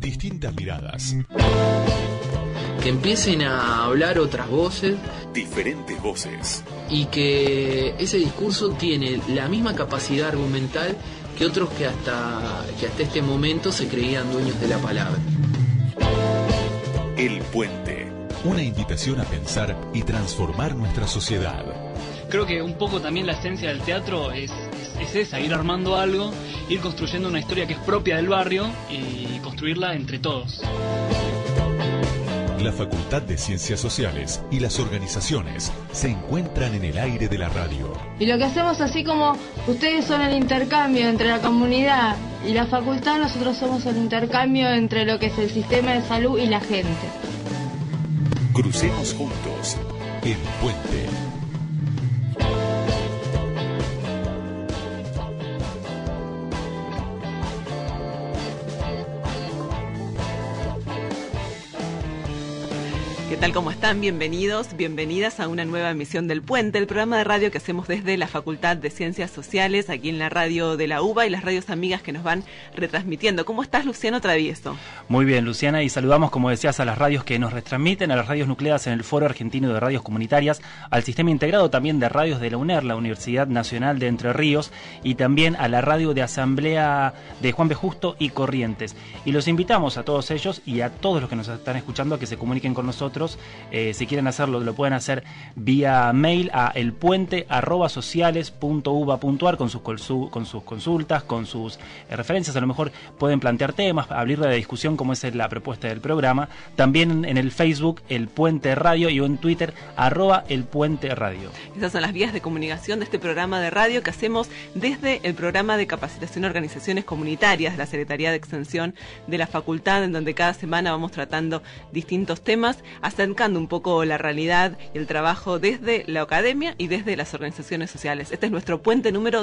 Distintas miradas. Que empiecen a hablar otras voces. Diferentes voces. Y que ese discurso tiene la misma capacidad argumental que otros que hasta este momento se creían dueños de la palabra. El Puente. Una invitación a pensar y transformar nuestra sociedad. Creo que un poco también la esencia del teatro es esa, ir armando algo, ir construyendo una historia que es propia del barrio y construirla entre todos. La Facultad de Ciencias Sociales y las organizaciones se encuentran en el aire de la radio. Y lo que hacemos, así como ustedes son el intercambio entre la comunidad y la facultad, nosotros somos el intercambio entre lo que es el sistema de salud y la gente. Crucemos juntos el puente. ¿Qué tal? ¿Cómo están? Bienvenidos, bienvenidas a una nueva emisión del Puente, el programa de radio que hacemos desde la Facultad de Ciencias Sociales, aquí en la radio de la UBA y las radios amigas que nos van retransmitiendo. ¿Cómo estás, Luciano Travieso? Muy bien, Luciana, y saludamos, como decías, a las radios que nos retransmiten, a las radios nucleadas en el Foro Argentino de Radios Comunitarias, al sistema integrado también de radios de la UNER, la Universidad Nacional de Entre Ríos, y también a la radio de Asamblea de Juan B. Justo y Corrientes. Y los invitamos a todos ellos y a todos los que nos están escuchando a que se comuniquen con nosotros. Si quieren hacerlo, lo pueden hacer vía mail a elpuente@sociales.uba.ar con sus consultas, con sus referencias. A lo mejor pueden plantear temas, abrir la discusión como es la propuesta del programa. También en el Facebook, El Puente Radio, y en Twitter, @elpuenteradio. Esas son las vías de comunicación de este programa de radio que hacemos desde el programa de capacitación a organizaciones comunitarias de la Secretaría de Extensión de la Facultad, en donde cada semana vamos tratando distintos temas, acercando un poco la realidad y el trabajo desde la academia y desde las organizaciones sociales. Este es nuestro puente número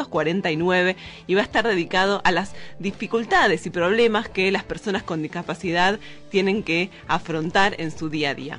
249 y va a estar dedicado a las dificultades y problemas que las personas con discapacidad tienen que afrontar en su día a día.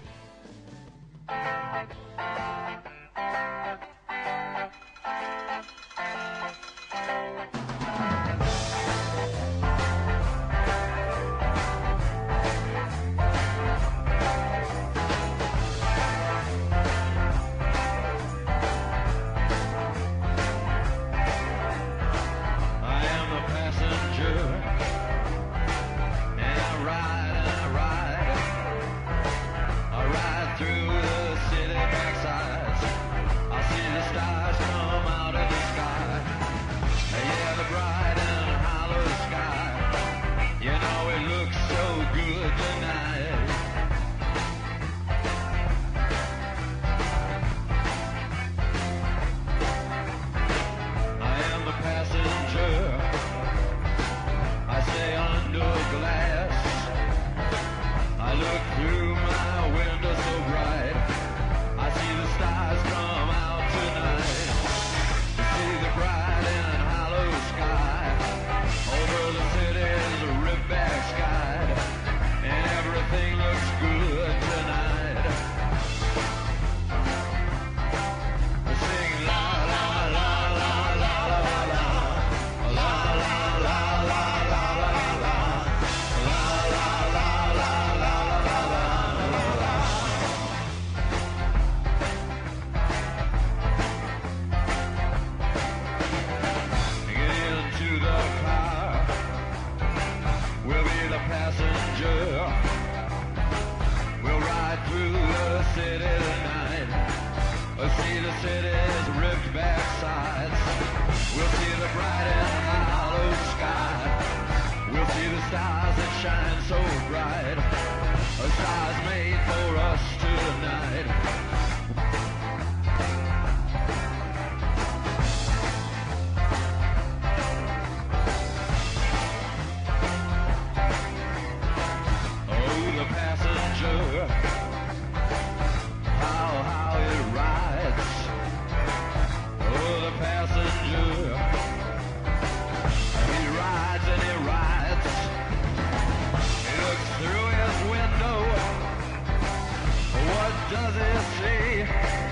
Does it say?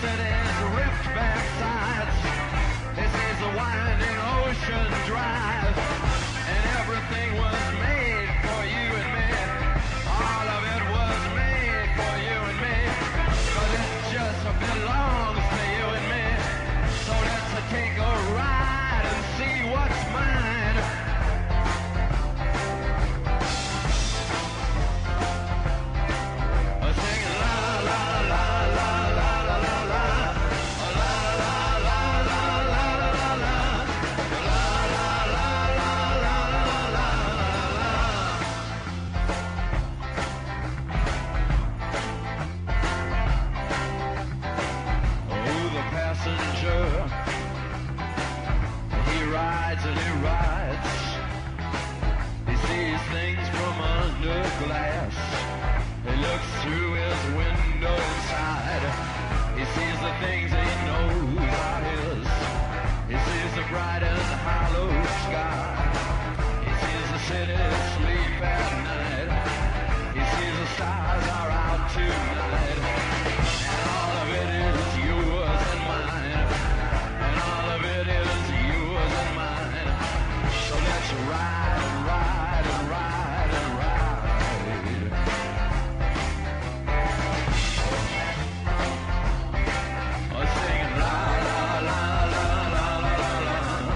city's ripped back sides. This is a winding ocean drive, and everything was made for you and me. All of it was made for you and me, 'cause it just belongs to you and me. So let's take a ride and see what's mine. Singing la la la la la la la la, la la la la la la la la, la la la la la la la. Oh, the passenger, he rides and he rides. He sees things from under glass. He looks through his window inside. He sees the things he knows are his. He sees the bright and hollow sky. He sees the city sleep at night. He sees the stars are out tonight. And all of it is yours and mine. And all of it is yours and mine. So let's ride and ride and ride and ride. Singing la la la la la la la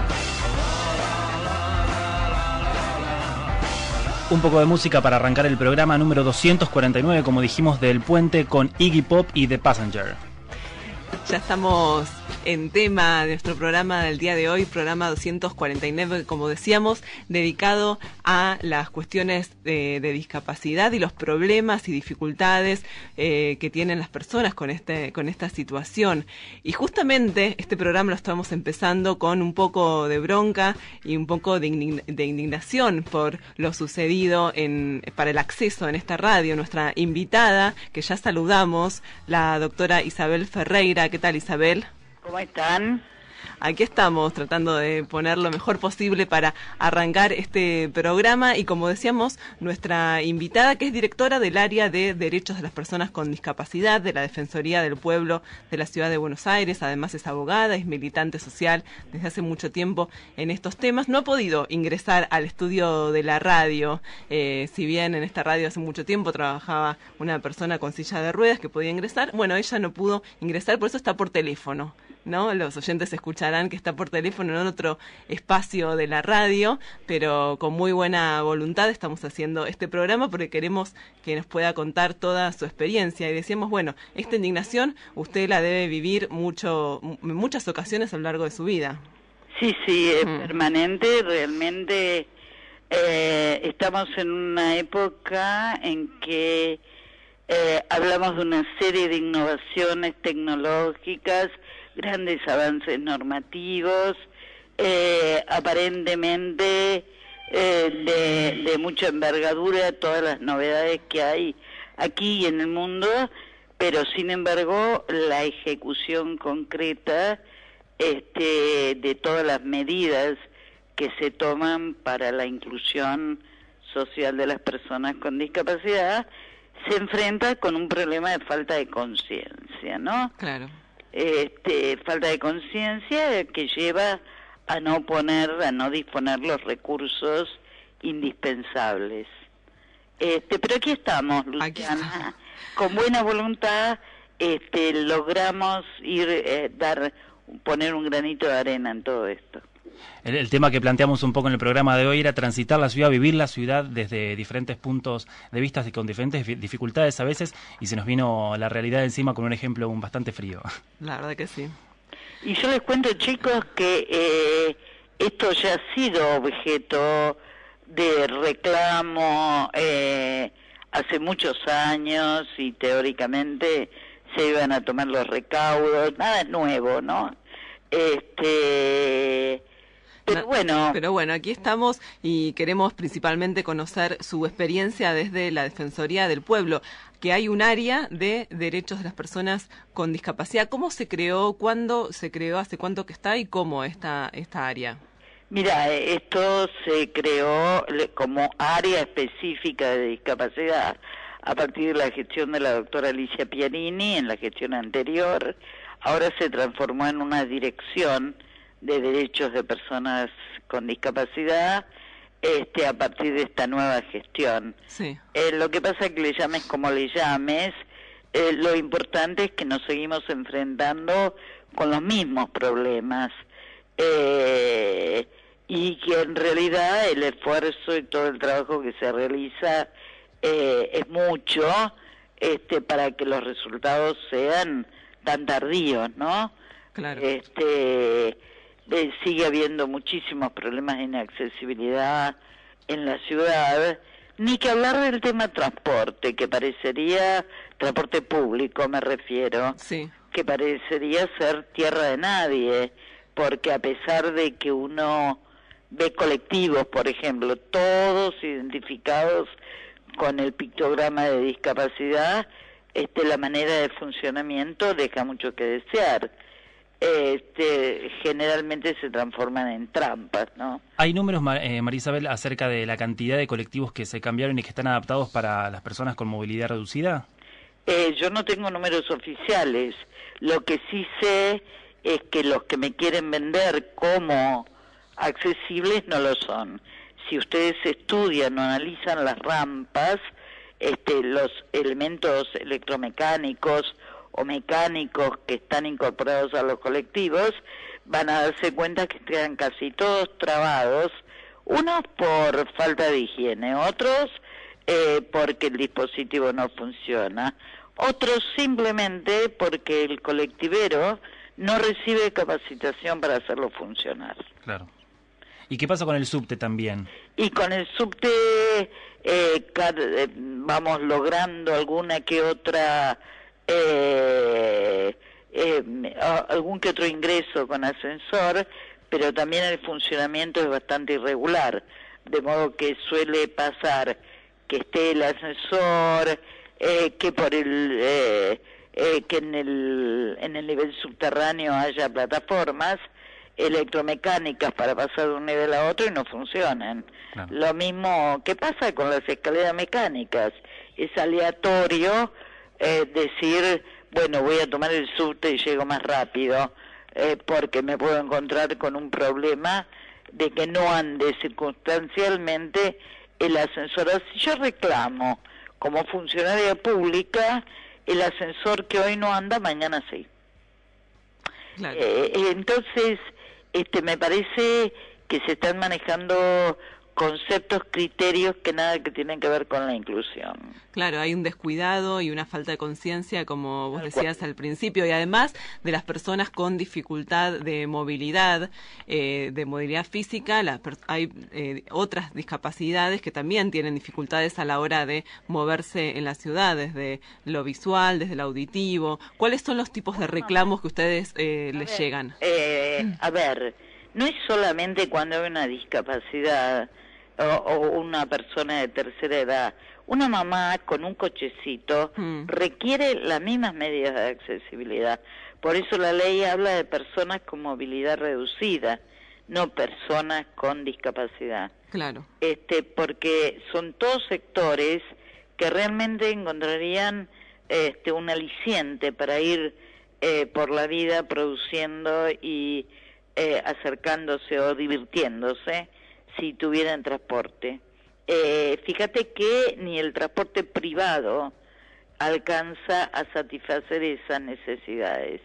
la. Un poco de música para arrancar el programa número 249, como dijimos, del Puente, con Iggy Pop y The Passenger. Ya estamos en tema de nuestro programa del día de hoy, programa 249, como decíamos, dedicado a las cuestiones de discapacidad y los problemas y dificultades que tienen las personas con esta situación. Y justamente este programa lo estamos empezando con un poco de bronca y un poco de indignación por lo sucedido para el acceso en esta radio. Nuestra invitada, que ya saludamos, la doctora Isabel Ferreira. ¿Qué tal, Isabel? ¿Cómo están? Aquí estamos tratando de poner lo mejor posible para arrancar este programa y, como decíamos, nuestra invitada, que es directora del área de Derechos de las Personas con Discapacidad de la Defensoría del Pueblo de la Ciudad de Buenos Aires. Además es abogada, es militante social desde hace mucho tiempo en estos temas. No ha podido ingresar al estudio de la radio, si bien en esta radio hace mucho tiempo trabajaba una persona con silla de ruedas que podía ingresar. Bueno, ella no pudo ingresar, por eso está por teléfono, ¿no? Los oyentes escucharán que está por teléfono en otro espacio de la radio, pero con muy buena voluntad estamos haciendo este programa porque queremos que nos pueda contar toda su experiencia. Y decíamos, bueno, esta indignación usted la debe vivir en muchas ocasiones a lo largo de su vida. Sí, es permanente. Realmente estamos en una época en que hablamos de una serie de innovaciones tecnológicas, grandes avances normativos, aparentemente de mucha envergadura, todas las novedades que hay aquí y en el mundo, pero sin embargo la ejecución concreta de todas las medidas que se toman para la inclusión social de las personas con discapacidad se enfrenta con un problema de falta de conciencia, ¿no? Claro. Falta de conciencia que lleva a no disponer los recursos indispensables. Pero aquí estamos, Luciana, con buena voluntad, logramos poner un granito de arena en todo esto. El tema que planteamos un poco en el programa de hoy era transitar la ciudad, vivir la ciudad desde diferentes puntos de vista y con diferentes dificultades a veces, y se nos vino la realidad encima con un ejemplo bastante frío. La verdad que sí. Y yo les cuento, chicos, que esto ya ha sido objeto de reclamo hace muchos años y teóricamente se iban a tomar los recaudos, nada nuevo, ¿no? Pero bueno, aquí estamos y queremos principalmente conocer su experiencia desde la Defensoría del Pueblo, que hay un área de derechos de las personas con discapacidad. ¿Cómo se creó? ¿Cuándo se creó? ¿Hace cuánto que está? ¿Y cómo esta área? Mira, esto se creó como área específica de discapacidad a partir de la gestión de la doctora Alicia Piarini en la gestión anterior. ahora se transformó en una dirección de derechos de personas con discapacidad a partir de esta nueva gestión. Sí. Lo que pasa es que le llames como le llames, lo importante es que nos seguimos enfrentando con los mismos problemas y que en realidad el esfuerzo y todo el trabajo que se realiza es mucho para que los resultados sean tan tardíos, ¿no? Claro. Sigue habiendo muchísimos problemas de inaccesibilidad en la ciudad, ni que hablar del tema transporte, que parecería, transporte público me refiero, Sí. que parecería ser tierra de nadie, porque a pesar de que uno ve colectivos, por ejemplo, todos identificados con el pictograma de discapacidad, la manera de funcionamiento deja mucho que desear. Generalmente se transforman en trampas, ¿no? ¿Hay números, María Isabel, acerca de la cantidad de colectivos que se cambiaron y que están adaptados para las personas con movilidad reducida? Yo no tengo números oficiales. Lo que sí sé es que los que me quieren vender como accesibles no lo son. Si ustedes estudian o analizan las rampas, los elementos electromecánicos o mecánicos que están incorporados a los colectivos, van a darse cuenta que están casi todos trabados, unos por falta de higiene, otros porque el dispositivo no funciona, otros simplemente porque el colectivero no recibe capacitación para hacerlo funcionar. Claro. ¿Y qué pasa con el subte también? Y con el subte vamos logrando alguna que otra algún que otro ingreso con ascensor, pero también el funcionamiento es bastante irregular, de modo que suele pasar que esté el ascensor, que por que en el nivel subterráneo haya plataformas electromecánicas para pasar de un nivel a otro y no funcionan. Claro. Lo mismo que pasa con las escaleras mecánicas, es aleatorio decir, bueno, voy a tomar el subte y llego más rápido, porque me puedo encontrar con un problema de que no ande circunstancialmente el ascensor. Si yo reclamo como funcionaria pública, el ascensor que hoy no anda, mañana sí. Claro. Entonces, me parece que se están manejando conceptos, criterios que nada que tienen que ver con la inclusión. Claro, hay un descuidado y una falta de conciencia, como vos decías al principio, y además de las personas con dificultad de movilidad física, hay otras discapacidades que también tienen dificultades a la hora de moverse en la ciudad, desde lo visual, desde lo auditivo. ¿Cuáles son los tipos de reclamos que ustedes les llegan? A ver, no es solamente cuando hay una discapacidad o una persona de tercera edad. Una mamá con un cochecito requiere las mismas medidas de accesibilidad. Por eso la ley habla de personas con movilidad reducida, no personas con discapacidad. Claro. Porque son todos sectores que realmente encontrarían un aliciente para ir por la vida produciendo y acercándose o divirtiéndose si tuvieran transporte. Fíjate que ni el transporte privado alcanza a satisfacer esas necesidades.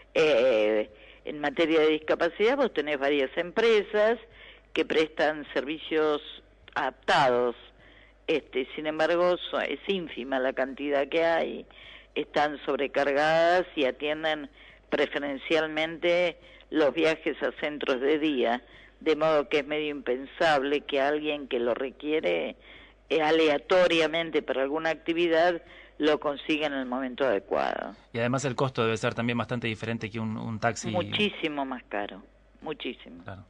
En materia de discapacidad vos tenés varias empresas que prestan servicios adaptados. Sin embargo, es ínfima la cantidad que hay, están sobrecargadas y atienden preferencialmente los viajes a centros de día, de modo que es medio impensable que alguien que lo requiere aleatoriamente para alguna actividad lo consiga en el momento adecuado. Y además el costo debe ser también bastante diferente que un taxi. Muchísimo más caro, muchísimo. Claro.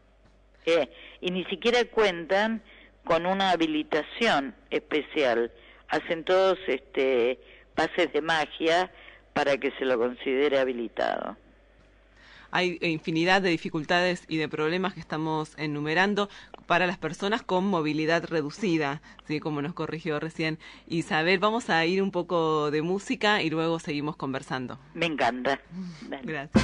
Y ni siquiera cuentan con una habilitación especial. Hacen todos pases de magia para que se lo considere habilitado. hay infinidad de dificultades y de problemas que estamos enumerando para las personas con movilidad reducida, ¿sí? Como nos corrigió recién Isabel. Vamos a ir un poco de música y luego seguimos conversando. Me encanta. Dale. Gracias.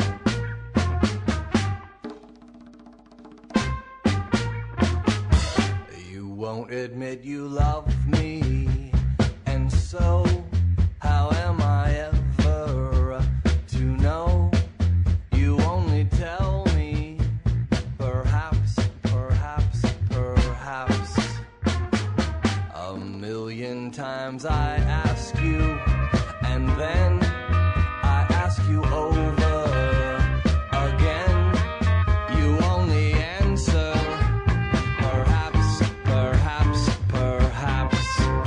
You won't admit you love me, and so how am I ever to know? You only tell me, perhaps, perhaps, perhaps. A million times I ask you, and then I ask you over again. You only answer, perhaps, perhaps, perhaps.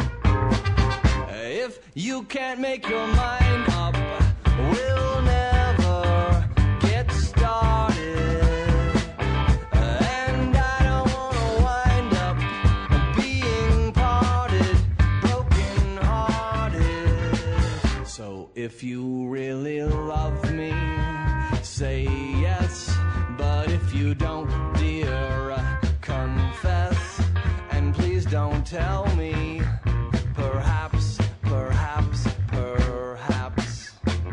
If you can't make your mind up, we'll never get started. And I don't wanna wind up being parted, broken hearted. So if you really love me, say yes. But if you don't, dear, confess. And please don't tell me, perhaps, perhaps, perhaps.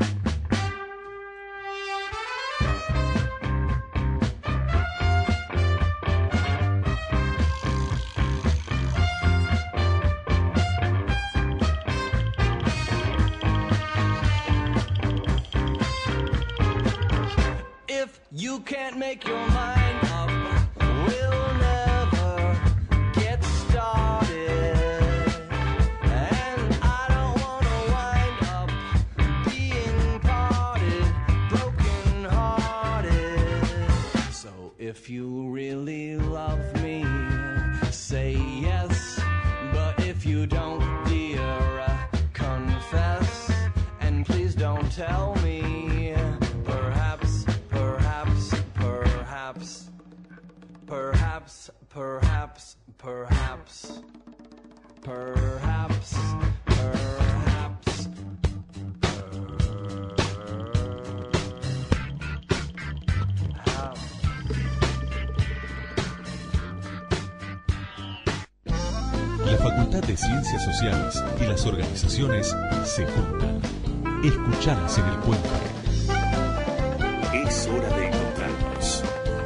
If you can't make your mind up, we'll never get started. And I don't wanna wind up being parted, broken hearted. So if you really love me, say yes. But if you don't, dear, confess. And please don't tell me, perhaps, perhaps, perhaps, perhaps, perhaps, perhaps, perhaps, perhaps. La Facultad de Ciencias Sociales y las organizaciones se juntan. Escuchalas en el puente. Es hora de encontrarnos.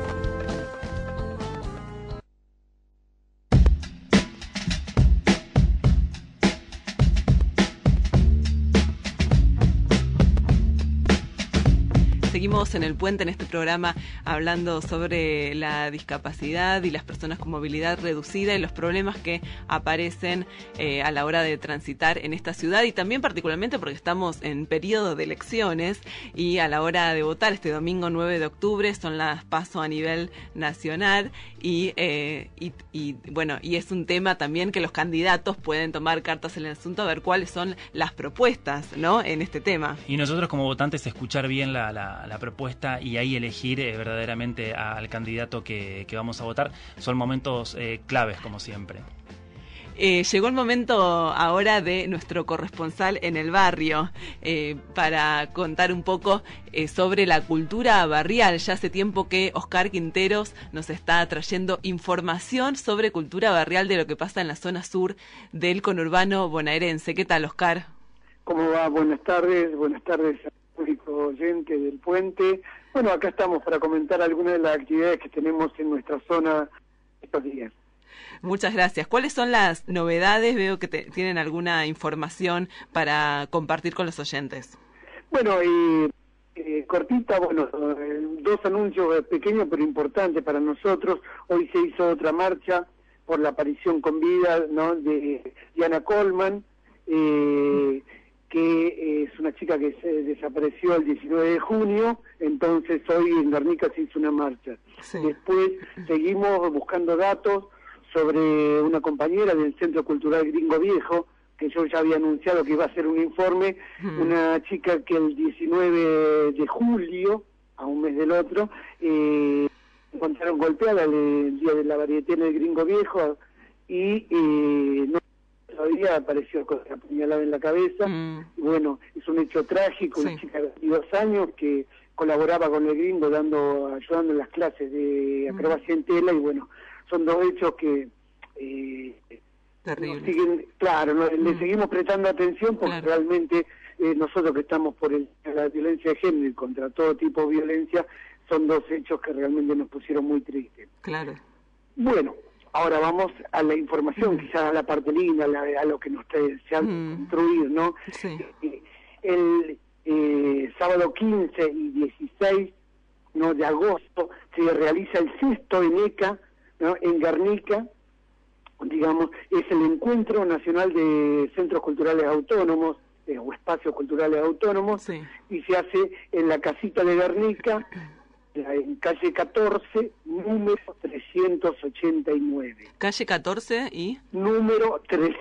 Seguimos en el puente en este programa hablando sobre la discapacidad y las personas con movilidad reducida y los problemas que aparecen a la hora de transitar en esta ciudad, y también particularmente porque estamos en periodo de elecciones y a la hora de votar este domingo 9 de octubre son las PASO a nivel nacional y bueno, y es un tema también que los candidatos pueden tomar cartas en el asunto a ver cuáles son las propuestas, ¿no?, en este tema. Y nosotros como votantes escuchar bien la propuesta y ahí elegir verdaderamente al candidato que vamos a votar. Son momentos claves, como siempre. Llegó el momento ahora de nuestro corresponsal en el barrio para contar un poco sobre la cultura barrial. Ya hace tiempo que Oscar Quinteros nos está trayendo información sobre cultura barrial de lo que pasa en la zona sur del conurbano bonaerense. ¿Qué tal, Oscar? ¿Cómo va? Buenas tardes al público oyente del puente. Bueno, acá estamos para comentar algunas de las actividades que tenemos en nuestra zona estos días. Muchas gracias. ¿Cuáles son las novedades? Veo que tienen alguna información para compartir con los oyentes. Bueno, cortita, bueno, dos anuncios pequeños pero importantes para nosotros. Hoy se hizo otra marcha por la aparición con vida, ¿no?, de Diana Coleman, que es una chica que se desapareció el 19 de junio, entonces hoy en Guernica se hizo una marcha. Sí. Después seguimos buscando datos sobre una compañera del Centro Cultural Gringo Viejo, que yo ya había anunciado que iba a hacer un informe, una chica que el 19 de julio, a un mes del otro, encontraron golpeada el día de la varieté en el Gringo Viejo, y no todavía apareció con la puñalada en la cabeza. Y bueno, es un hecho trágico, sí. Una chica de 22 años que colaboraba con el gringo ayudando en las clases de acrobacia en tela, y bueno, son dos hechos que Terrible. Le seguimos prestando atención porque Claro. realmente nosotros que estamos por la violencia de género y contra todo tipo de violencia, son dos hechos que realmente nos pusieron muy tristes. Claro. Bueno, ahora vamos a la información, quizás a la parte linda, a lo que nos se ha construido, ¿no? Sí. El sábado 15 y 16, ¿no?, de agosto se realiza el 6º ENECA, ¿no?, en Guernica, digamos, es el Encuentro Nacional de Centros Culturales Autónomos, o Espacios Culturales Autónomos, Sí. y se hace en la casita de Guernica, en calle 14, número 389. Calle 14 y Número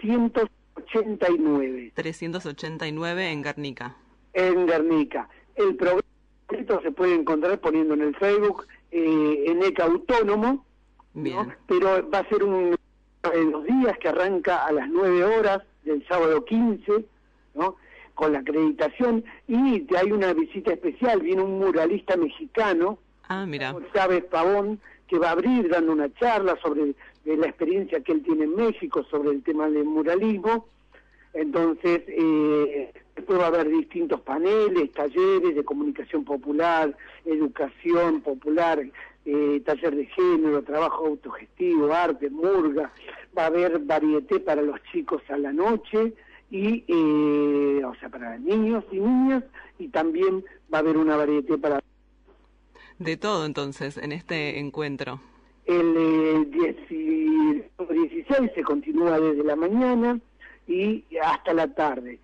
389. 389 en Guernica. En Guernica. El programa se puede encontrar poniendo en el Facebook ENECA Autónomo, Bien. ¿no? Pero va a ser en los días que arranca a las 9 horas del sábado 15, ¿no?, con la acreditación, y hay una visita especial, viene un muralista mexicano, Ah, mira. Chávez Pavón, que va a abrir dando una charla sobre la experiencia que él tiene en México sobre el tema del muralismo. Entonces, después va a haber distintos paneles, talleres de comunicación popular, educación popular, taller de género, trabajo autogestivo, arte, murga. Va a haber varieté para los chicos a la noche, y o sea, para niños y niñas, y también va a haber una varieté para... De todo entonces en este encuentro. El 16 se continúa desde la mañana y hasta la tarde.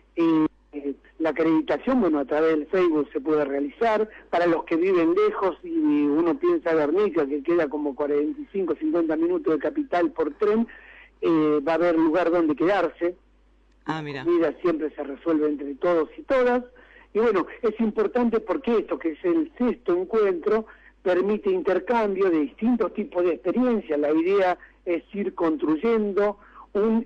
La acreditación, bueno, a través del Facebook se puede realizar. Para los que viven lejos, y uno piensa Guernica, que queda como 45, 50 minutos de Capital por tren, va a haber lugar donde quedarse. Ah, mira. La vida siempre se resuelve entre todos y todas. Y bueno, es importante porque esto, que es el 6º encuentro, permite intercambio de distintos tipos de experiencias. La idea es ir construyendo un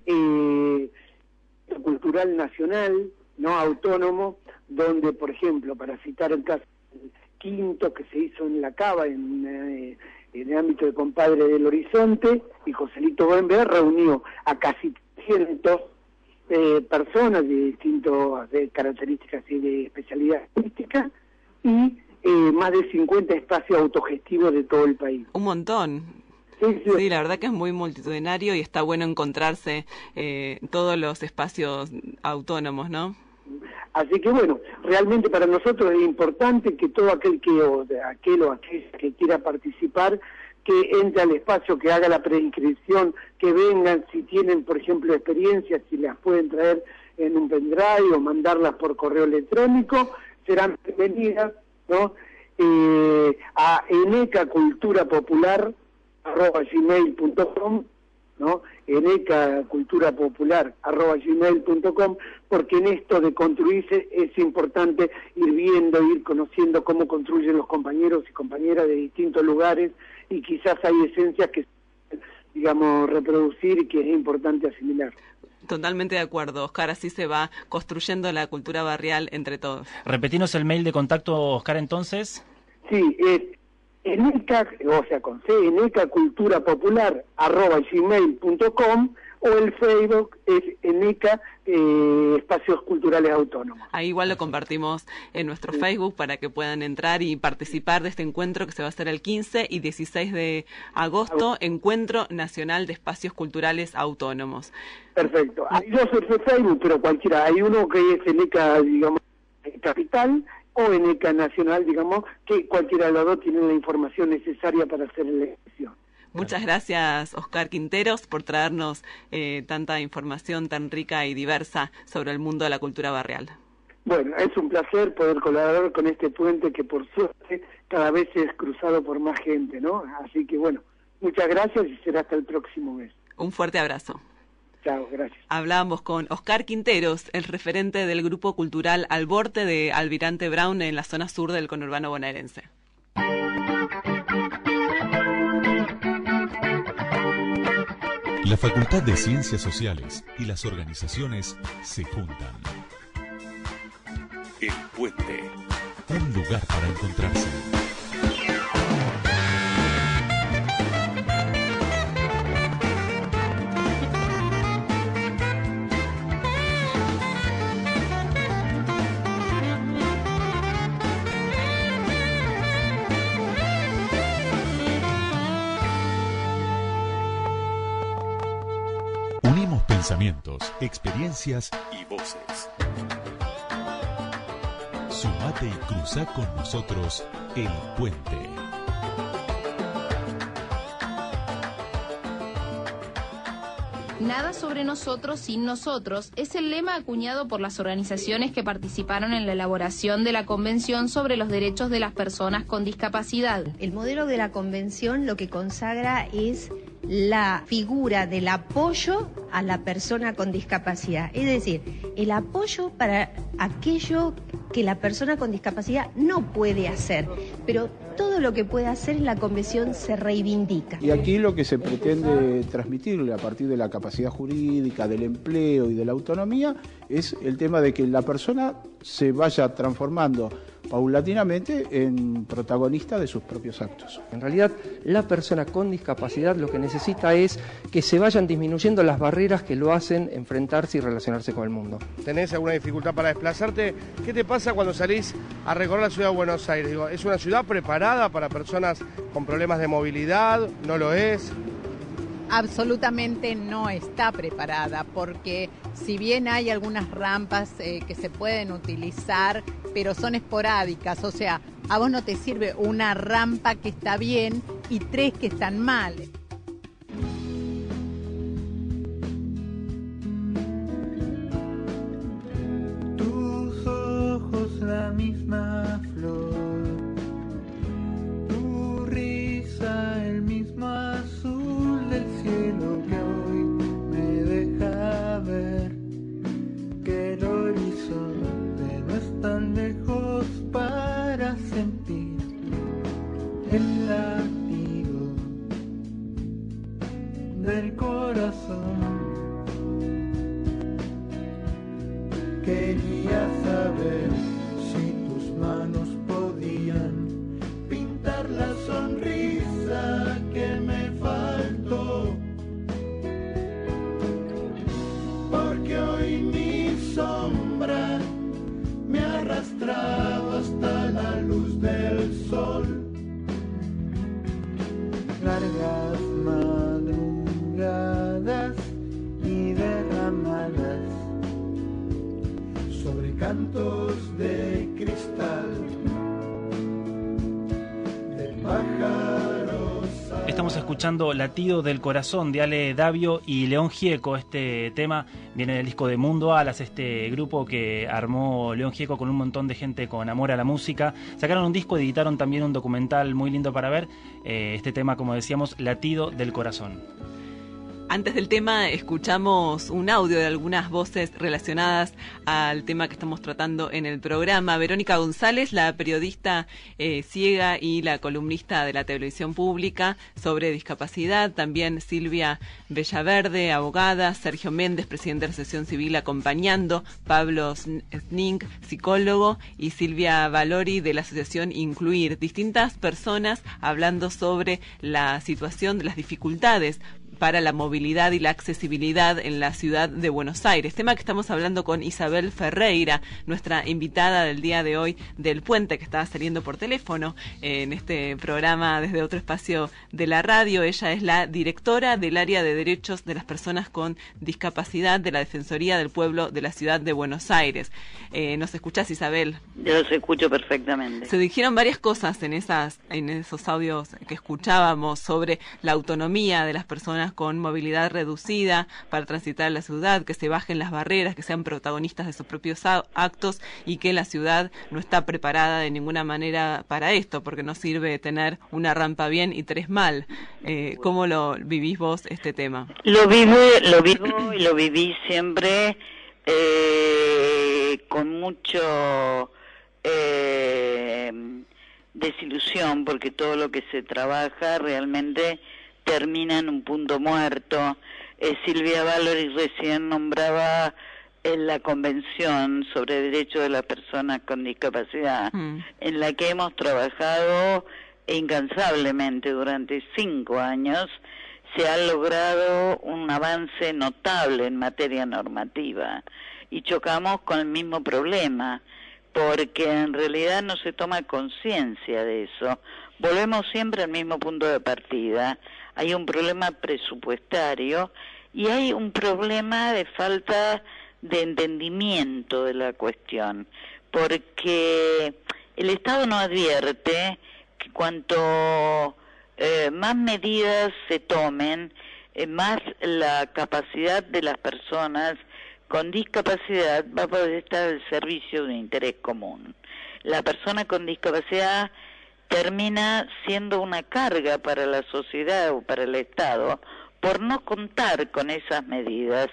cultural nacional, no autónomo, donde, por ejemplo, para citar el caso del quinto que se hizo en La Cava, en el ámbito de Compadre del Horizonte, y Joselito Bember reunió a casi 300 personas de distintas características y de especialidad artística, y más de 50 espacios autogestivos de todo el país. Un montón. Sí, la verdad que es muy multitudinario y está bueno encontrarse todos los espacios autónomos, ¿no? Así que bueno, realmente para nosotros es importante que todo aquel aquella que quiera participar, que entre al espacio, que haga la preinscripción, que vengan, si tienen, por ejemplo, experiencias, si las pueden traer en un pendrive o mandarlas por correo electrónico, serán bienvenidas, ¿no?, a enecaculturapopular@gmail.com, ¿no?, enecaculturapopular@gmail.com, porque en esto de construirse es importante ir viendo, ir conociendo cómo construyen los compañeros y compañeras de distintos lugares, y quizás hay esencias que, digamos, reproducir y que es importante asimilar. Totalmente de acuerdo, Oscar, así se va construyendo la cultura barrial entre todos. Repetinos el mail de contacto, Oscar, entonces. Sí, es eneca, o sea, con C, enecaculturapopular@gmail.com, o el Facebook es ENECA Espacios Culturales Autónomos. Ahí igual lo compartimos en nuestro Facebook para que puedan entrar y participar de este encuentro que se va a hacer el 15 y 16 de agosto, Encuentro Nacional de Espacios Culturales Autónomos. Perfecto. Hay dos en Facebook, pero cualquiera. Hay uno que es ENECA, digamos, Capital, o ENECA Nacional, digamos, que cualquiera de los dos tiene la información necesaria para hacer la elección. Muchas gracias, Oscar Quinteros, por traernos tanta información tan rica y diversa sobre el mundo de la cultura barrial. Bueno, es un placer poder colaborar con este puente que por suerte cada vez es cruzado por más gente, ¿no? Así que bueno, muchas gracias y será hasta el próximo mes. Un fuerte abrazo. Chao, gracias. Hablábamos con Oscar Quinteros, el referente del grupo cultural Alborte de Almirante Brown en la zona sur del conurbano bonaerense. La Facultad de Ciencias Sociales y las organizaciones se juntan. El Puente. Un lugar lugar para encontrarse. Unimos pensamientos, experiencias y voces. Sumate y cruza con nosotros El Puente. Nada sobre nosotros sin nosotros es el lema acuñado por las organizaciones que participaron en la elaboración de la Convención sobre los Derechos de las Personas con Discapacidad. El modelo de la Convención lo que consagra es la figura del apoyo a la persona con discapacidad, es decir, el apoyo para aquello que la persona con discapacidad no puede hacer, pero todo lo que puede hacer en la Convención se reivindica. Y aquí lo que se pretende transmitirle a partir de la capacidad jurídica, del empleo y de la autonomía es el tema de que la persona se vaya transformando paulatinamente en protagonista de sus propios actos. En realidad, la persona con discapacidad lo que necesita es que se vayan disminuyendo las barreras que lo hacen enfrentarse y relacionarse con el mundo. ¿Tenés alguna dificultad para desplazarte? ¿Qué te pasa cuando salís a recorrer la ciudad de Buenos Aires? Digo, ¿es una ciudad preparada para personas con problemas de movilidad? ¿No lo es? Absolutamente no está preparada, porque si bien hay algunas rampas que se pueden utilizar, pero son esporádicas, o sea, a vos no te sirve una rampa que está bien y 3 que están mal. Tus ojos la misma flor, tu risa el mismo azul del cielo que hoy me deja ver que el horizonte no es tan lejos para sentir el latido del corazón. Quería saber si tus manos podían pintar la sonrisa que me faltó, porque hoy mi sombra me ha arrastrado hasta la luz del sol. Largas madrugadas y derramadas sobre cantos de cristal de pájaros. Estamos escuchando Latido del Corazón de Ale Davio y León Gieco. Este tema viene del disco de Mundo Alas, este grupo que armó León Gieco con un montón de gente con amor a la música. Sacaron un disco, editaron también un documental muy lindo para ver. Este tema, como decíamos, Latido del Corazón. Antes del tema escuchamos un audio de algunas voces relacionadas al tema que estamos tratando en el programa. Verónica González, la periodista ciega y la columnista de la televisión pública sobre discapacidad. También Silvia Bellaverde, abogada. Sergio Méndez, presidente de la Asociación Civil, acompañando. Pablo Snink, psicólogo. Y Silvia Valori, de la Asociación Incluir. Distintas personas hablando sobre la situación de las dificultades para la movilidad y la accesibilidad en la ciudad de Buenos Aires. Tema que estamos hablando con Isabel Ferreira, nuestra invitada del día de hoy del Puente, que estaba saliendo por teléfono en este programa desde otro espacio de la radio. Ella es la directora del área de derechos de las personas con discapacidad de la Defensoría del Pueblo de la ciudad de Buenos Aires. ¿Nos escuchás, Isabel? Yo los escucho perfectamente. Se dijeron varias cosas en esos audios que escuchábamos sobre la autonomía de las personas con movilidad reducida para transitar la ciudad, que se bajen las barreras, que sean protagonistas de sus propios actos, y que la ciudad no está preparada de ninguna manera para esto, porque no sirve tener una rampa bien y 3 mal. ¿Cómo lo vivís vos este tema? Lo vivo y lo viví siempre con mucho desilusión, porque todo lo que se trabaja realmente termina en un punto muerto. Silvia Valori recién nombraba en la Convención sobre Derechos de las Personas con Discapacidad, en la que hemos trabajado incansablemente durante 5 años, se ha logrado un avance notable en materia normativa y chocamos con el mismo problema, porque en realidad no se toma conciencia de eso. Volvemos siempre al mismo punto de partida. Hay un problema presupuestario y hay un problema de falta de entendimiento de la cuestión, porque el Estado no advierte que cuanto más medidas se tomen, más la capacidad de las personas con discapacidad va a poder estar al servicio de un interés común. La persona con discapacidad termina siendo una carga para la sociedad o para el Estado por no contar con esas medidas,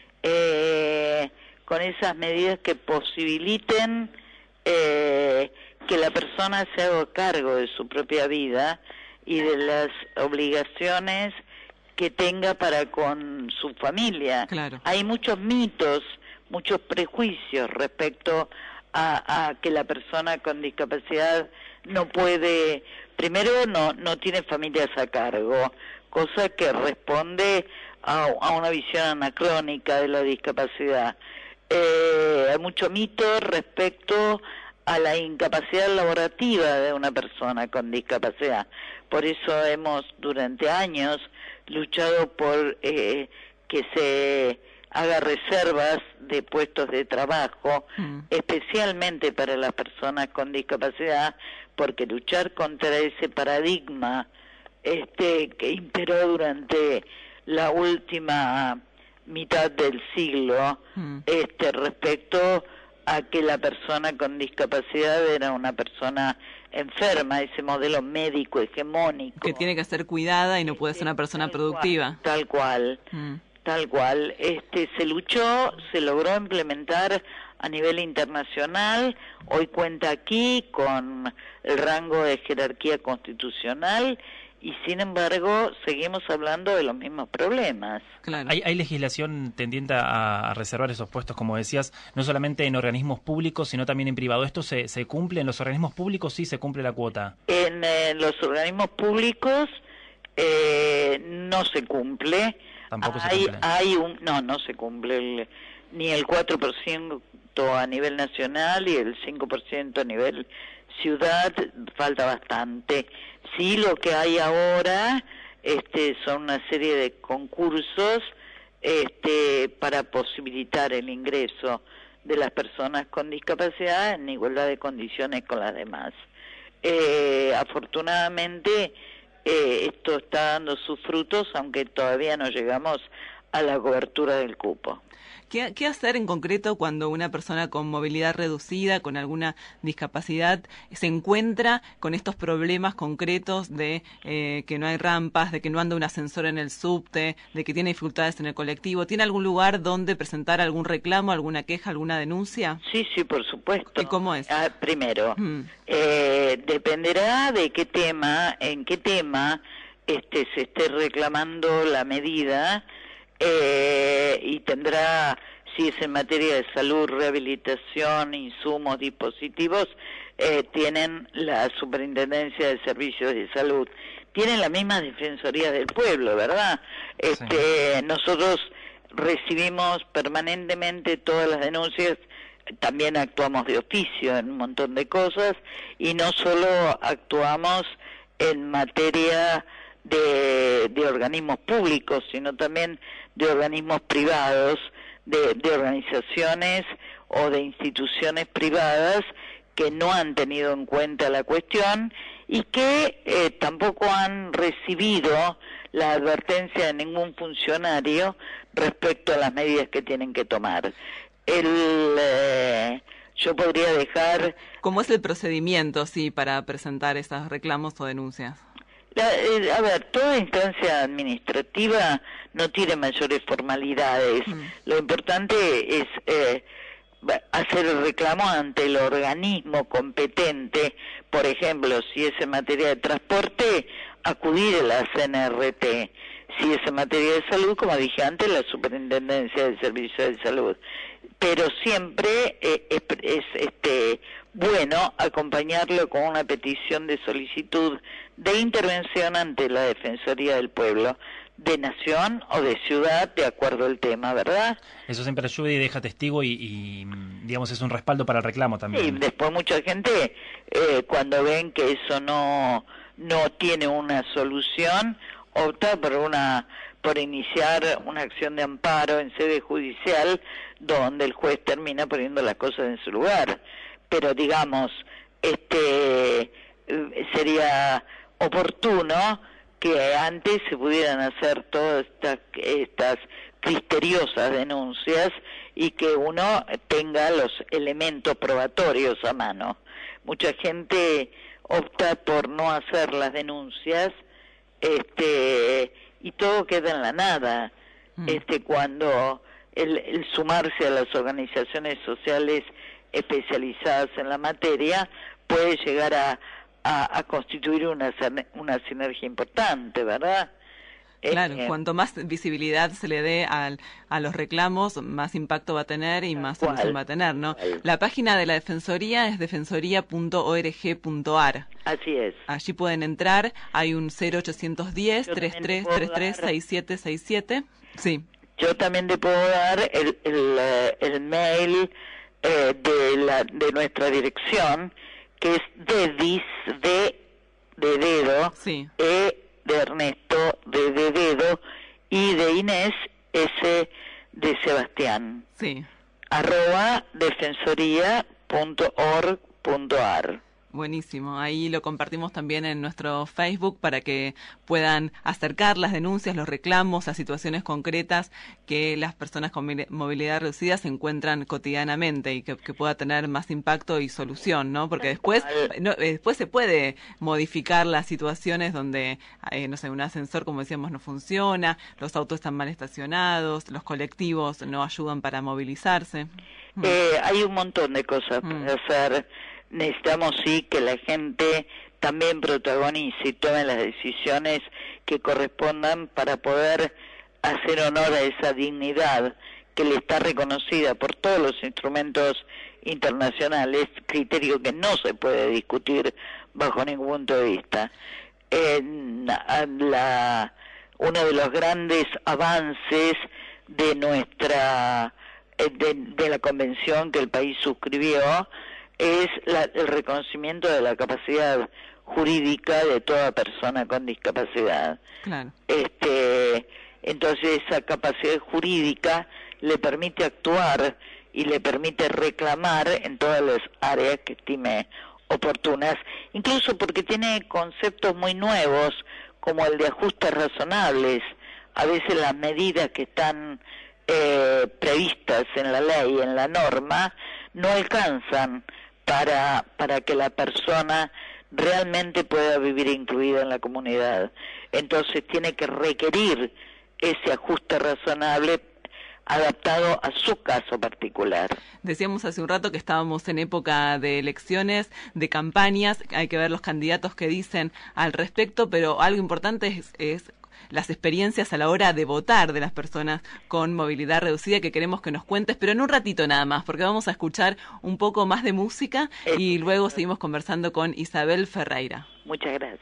con esas medidas que posibiliten que la persona se haga cargo de su propia vida y de las obligaciones que tenga para con su familia. Claro. Hay muchos mitos, muchos prejuicios respecto a que la persona con discapacidad no puede, primero no tiene familias a cargo, cosa que responde a una visión anacrónica de la discapacidad. Hay mucho mito respecto a la incapacidad laborativa de una persona con discapacidad. Por eso hemos durante años luchado por que se haga reservas de puestos de trabajo, especialmente para las personas con discapacidad, porque luchar contra ese paradigma que imperó durante la última mitad del siglo, respecto a que la persona con discapacidad era una persona enferma, ese modelo médico hegemónico. Que tiene que ser cuidada y no puede ser una persona productiva. Tal cual. Se luchó, se logró implementar a nivel internacional, hoy cuenta aquí con el rango de jerarquía constitucional y sin embargo seguimos hablando de los mismos problemas. Claro. Hay legislación tendiente a reservar esos puestos, como decías, no solamente en organismos públicos, sino también en privado. ¿Esto se cumple en los organismos públicos? Sí, se cumple la cuota. En los organismos públicos no se cumple. Tampoco se cumple. No se cumple ni el 4% a nivel nacional y el 5% a nivel ciudad, falta bastante. Sí, lo que hay ahora son una serie de concursos para posibilitar el ingreso de las personas con discapacidad en igualdad de condiciones con las demás. Afortunadamente esto está dando sus frutos, aunque todavía no llegamos a la cobertura del cupo. ¿Qué hacer en concreto cuando una persona con movilidad reducida, con alguna discapacidad, se encuentra con estos problemas concretos de que no hay rampas, de que no anda un ascensor en el subte, de que tiene dificultades en el colectivo? ¿Tiene algún lugar donde presentar algún reclamo, alguna queja, alguna denuncia? Sí, por supuesto. ¿Y cómo es? Primero, dependerá de en qué tema se esté reclamando la medida. Y tendrá, si es en materia de salud, rehabilitación, insumos, dispositivos, tienen la Superintendencia de Servicios de Salud, tienen la misma Defensoría del Pueblo, ¿verdad? Nosotros recibimos permanentemente todas las denuncias, también actuamos de oficio en un montón de cosas, y no solo actuamos en materia de organismos públicos, sino también de organismos privados, de organizaciones o de instituciones privadas que no han tenido en cuenta la cuestión y que tampoco han recibido la advertencia de ningún funcionario respecto a las medidas que tienen que tomar. Yo podría dejar... ¿Cómo es el procedimiento, para presentar esos reclamos o denuncias? Toda instancia administrativa no tiene mayores formalidades. Lo importante es hacer el reclamo ante el organismo competente. Por ejemplo, si es en materia de transporte, acudir a la CNRT. si es en materia de salud, como dije antes, la Superintendencia del Servicio de Salud. Pero siempre es bueno acompañarlo con una petición de solicitud de intervención ante la Defensoría del Pueblo, de nación o de ciudad, de acuerdo al tema, ¿verdad? Eso siempre ayuda y deja testigo y digamos, es un respaldo para el reclamo también. Sí, después mucha gente, cuando ven que eso no tiene una solución, opta por iniciar una acción de amparo en sede judicial, donde el juez termina poniendo las cosas en su lugar. Pero digamos, sería oportuno que antes se pudieran hacer todas estas criteriosas denuncias y que uno tenga los elementos probatorios a mano. Mucha gente opta por no hacer las denuncias y todo queda en la nada. Cuando el sumarse a las organizaciones sociales especializadas en la materia puede llegar a constituir una sinergia importante, ¿verdad? Claro, cuanto más visibilidad se le dé a los reclamos, más impacto va a tener y más solución va a tener, ¿no? La página de la Defensoría es defensoría.org.ar. Así es. Allí pueden entrar, hay un 0810-3333-6767. Sí. Yo también te puedo dar el mail de nuestra dirección, que es dedis, de dedo, sí. De Ernesto, de dedo, y de Inés, S de Sebastián. Sí. @defensoría.org.ar. Buenísimo, ahí lo compartimos también en nuestro Facebook para que puedan acercar las denuncias, los reclamos a situaciones concretas que las personas con movilidad reducida se encuentran cotidianamente y que pueda tener más impacto y solución, ¿no? Porque después se puede modificar las situaciones donde, no sé, un ascensor, como decíamos, no funciona, los autos están mal estacionados, los colectivos no ayudan para movilizarse. Hay un montón de cosas para hacer. Necesitamos sí que la gente también protagonice y tome las decisiones que correspondan para poder hacer honor a esa dignidad que le está reconocida por todos los instrumentos internacionales, criterio que no se puede discutir bajo ningún punto de vista. Uno de los grandes avances de de la convención que el país suscribió es el reconocimiento de la capacidad jurídica de toda persona con discapacidad. Claro. Entonces esa capacidad jurídica le permite actuar y le permite reclamar en todas las áreas que estime oportunas, incluso porque tiene conceptos muy nuevos como el de ajustes razonables. A veces las medidas que están previstas en la ley, en la norma, no alcanzan para que la persona realmente pueda vivir incluida en la comunidad. Entonces tiene que requerir ese ajuste razonable adaptado a su caso particular. Decíamos hace un rato que estábamos en época de elecciones, de campañas, hay que ver los candidatos que dicen al respecto, pero algo importante es las experiencias a la hora de votar de las personas con movilidad reducida, que queremos que nos cuentes, pero en un ratito nada más, porque vamos a escuchar un poco más de música y luego seguimos conversando con Isabel Ferreira. Muchas gracias.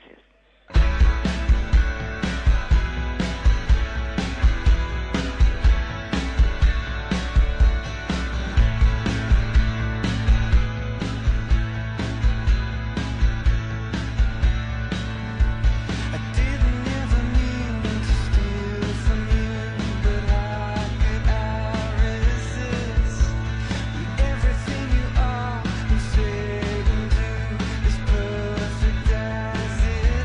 Perfect as it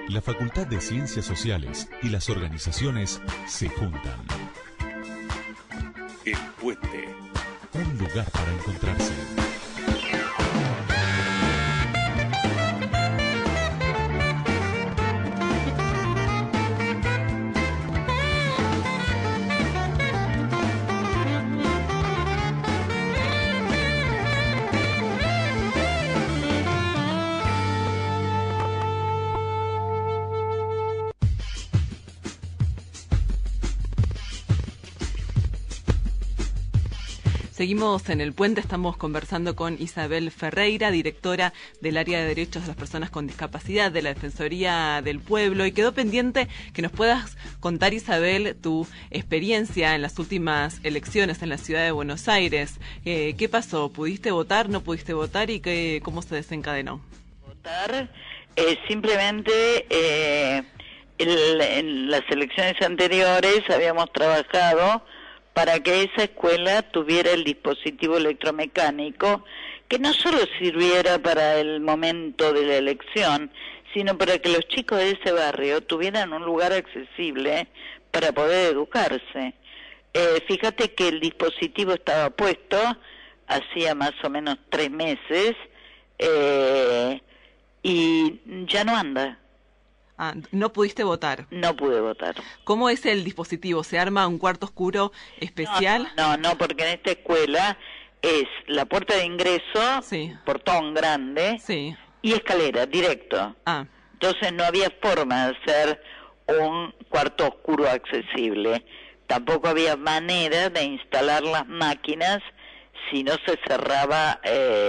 La Facultad de Ciencias Sociales y las organizaciones se juntan. El Puente, un lugar para encontrarse. Seguimos en El Puente, estamos conversando con Isabel Ferreira, directora del área de derechos de las personas con discapacidad de la Defensoría del Pueblo, y quedó pendiente que nos puedas contar, Isabel, tu experiencia en las últimas elecciones en la ciudad de Buenos Aires. ¿Qué pasó? ¿Pudiste votar, no pudiste votar y cómo se desencadenó? Votar, simplemente en las elecciones anteriores habíamos trabajado para que esa escuela tuviera el dispositivo electromecánico que no solo sirviera para el momento de la elección, sino para que los chicos de ese barrio tuvieran un lugar accesible para poder educarse. Fíjate que el dispositivo estaba puesto hacía más o menos 3 meses y ya no anda. Ah, ¿no pudiste votar? No pude votar. ¿Cómo es el dispositivo? ¿Se arma un cuarto oscuro especial? No, porque en esta escuela es la puerta de ingreso, portón grande, y escalera, directo. Entonces no había forma de hacer un cuarto oscuro accesible. Tampoco había manera de instalar las máquinas si no se cerraba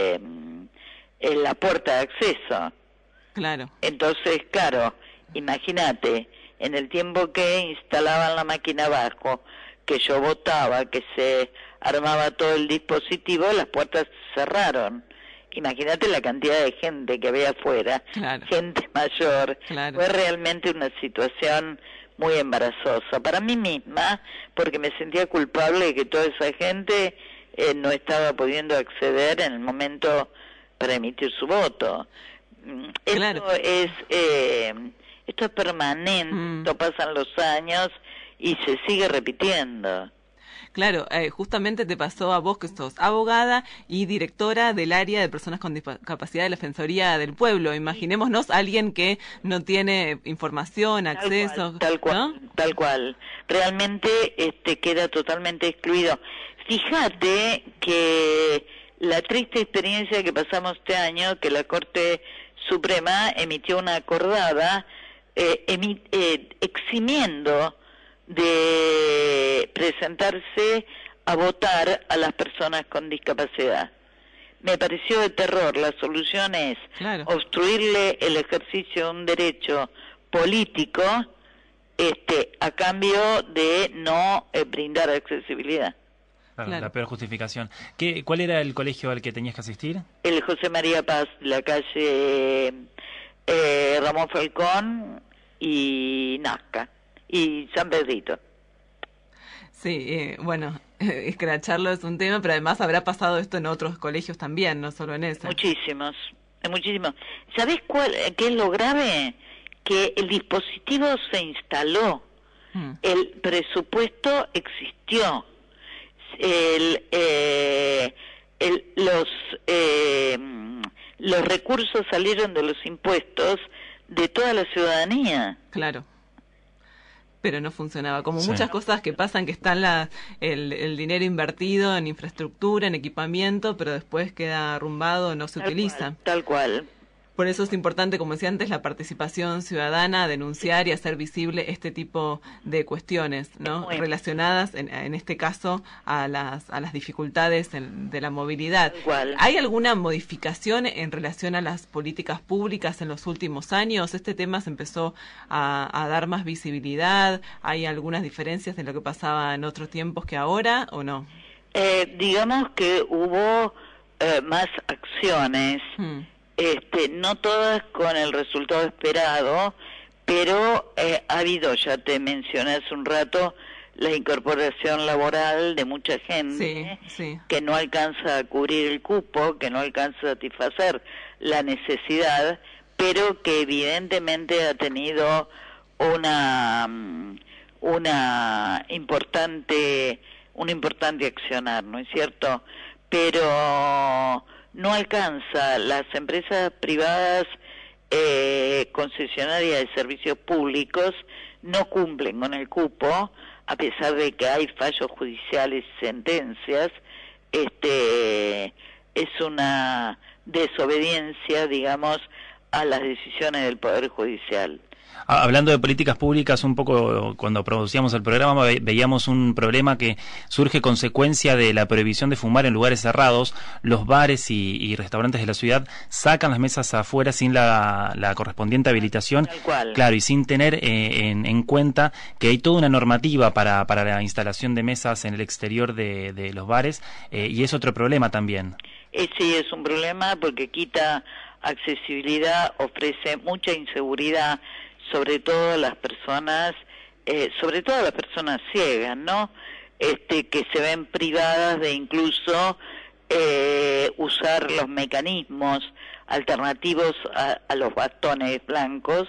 la puerta de acceso. Claro. Entonces, claro, imagínate, en el tiempo que instalaban la máquina abajo, que yo votaba, que se armaba todo el dispositivo, las puertas se cerraron. Imagínate la cantidad de gente que había afuera, gente mayor. Fue realmente una situación muy embarazosa para mí misma, porque me sentía culpable de que toda esa gente no estaba pudiendo acceder en el momento para emitir su voto. Esto es permanente, esto pasan los años y se sigue repitiendo. Claro, justamente te pasó a vos, que sos abogada y directora del área de personas con discapacidad de la Defensoría del Pueblo. Imaginémonos a alguien que no tiene información, acceso. Tal cual, ¿no? Tal cual. Realmente queda totalmente excluido. Fíjate que la triste experiencia que pasamos este año, que la Corte Suprema emitió una acordada eximiendo de presentarse a votar a las personas con discapacidad. Me pareció de terror. La solución es obstruirle el ejercicio de un derecho político a cambio de no brindar accesibilidad. Claro. La peor justificación. ¿Cuál era el colegio al que tenías que asistir? El José María Paz, la calle Ramón Falcón y Nazca y San Pedrito. Sí, bueno, escracharlo es un tema, pero además habrá pasado esto en otros colegios también, no solo en ese. Muchísimos. ¿Sabés qué es lo grave? Que el dispositivo se instaló, el presupuesto existió. Los recursos salieron de los impuestos de toda la ciudadanía. Claro. Pero no funcionaba. Como muchas cosas que pasan, que está el dinero invertido en infraestructura, en equipamiento, pero después queda arrumbado, no se utiliza. Tal cual. Por eso es importante, como decía antes, la participación ciudadana, denunciar y hacer visible este tipo de cuestiones, ¿no? Relacionadas, en este caso, a las dificultades de la movilidad. ¿Hay alguna modificación en relación a las políticas públicas en los últimos años? ¿Este tema se empezó a dar más visibilidad? ¿Hay algunas diferencias en lo que pasaba en otros tiempos que ahora o no? Digamos que hubo más acciones. No todas con el resultado esperado, pero ha habido, ya te mencioné hace un rato, la incorporación laboral de mucha gente que no alcanza a cubrir el cupo, que no alcanza a satisfacer la necesidad, pero que evidentemente ha tenido un importante accionar, ¿no es cierto? Pero no alcanza. Las empresas privadas concesionarias de servicios públicos no cumplen con el cupo, a pesar de que hay fallos judiciales, sentencias. Es una desobediencia, digamos, a las decisiones del Poder Judicial. Hablando de políticas públicas, un poco cuando producíamos el programa veíamos un problema que surge consecuencia de la prohibición de fumar en lugares cerrados. Los bares y restaurantes de la ciudad sacan las mesas afuera sin la correspondiente habilitación, claro, y sin tener en cuenta que hay toda una normativa para la instalación de mesas en el exterior de los bares, y es otro problema también. Sí, es un problema porque quita accesibilidad, ofrece mucha inseguridad, sobre todo a las personas ciegas, ¿no? Que se ven privadas de incluso usar los mecanismos alternativos a los bastones blancos,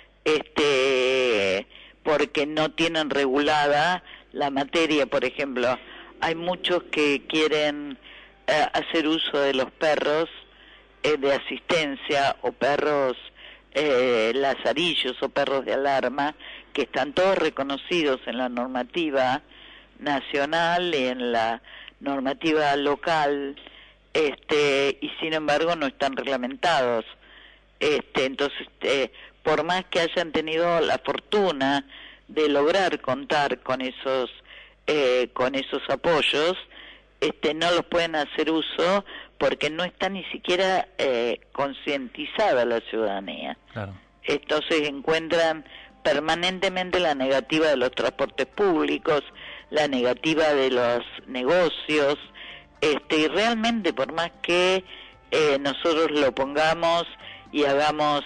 porque no tienen regulada la materia. Por ejemplo, hay muchos que quieren hacer uso de los perros de asistencia o perros lazarillos o perros de alarma, que están todos reconocidos en la normativa nacional y en la normativa local, y sin embargo no están reglamentados. Entonces, por más que hayan tenido la fortuna de lograr contar con esos apoyos, no los pueden hacer uso porque no está ni siquiera concientizada la ciudadanía. Claro. Entonces encuentran permanentemente la negativa de los transportes públicos, la negativa de los negocios, y realmente por más que nosotros lo pongamos y hagamos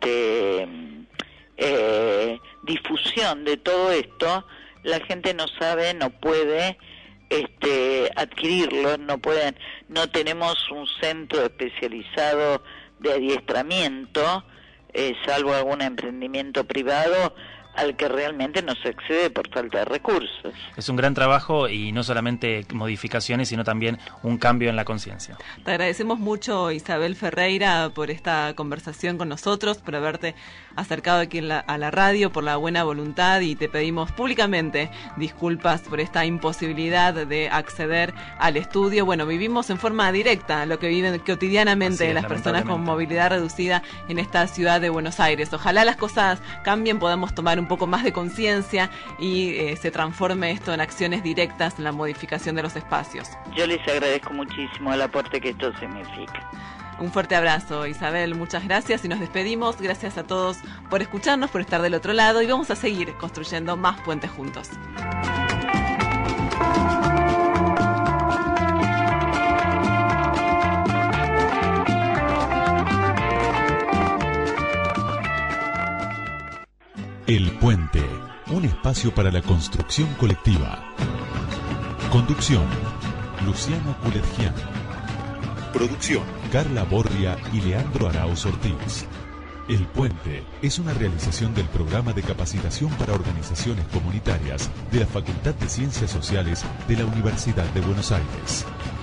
difusión de todo esto, la gente no sabe, no puede adquirirlo, no tenemos un centro especializado de adiestramiento, salvo algún emprendimiento privado al que realmente no se accede por falta de recursos. Es un gran trabajo y no solamente modificaciones, sino también un cambio en la conciencia. Te agradecemos mucho, Isabel Ferreira, por esta conversación con nosotros, por haberte acercado aquí a la radio, por la buena voluntad, y te pedimos públicamente disculpas por esta imposibilidad de acceder al estudio. Bueno, vivimos en forma directa lo que viven cotidianamente las personas con movilidad reducida en esta ciudad de Buenos Aires. Ojalá las cosas cambien, podamos tomar un poco más de conciencia y se transforme esto en acciones directas en la modificación de los espacios. Yo les agradezco muchísimo el aporte que esto significa. Un fuerte abrazo, Isabel, muchas gracias y nos despedimos. Gracias a todos por escucharnos, por estar del otro lado, y vamos a seguir construyendo más puentes juntos. El Puente, un espacio para la construcción colectiva. Conducción, Luciano Culetgian. Producción, Carla Borria y Leandro Arauz Ortiz. El Puente es una realización del Programa de Capacitación para Organizaciones Comunitarias de la Facultad de Ciencias Sociales de la Universidad de Buenos Aires.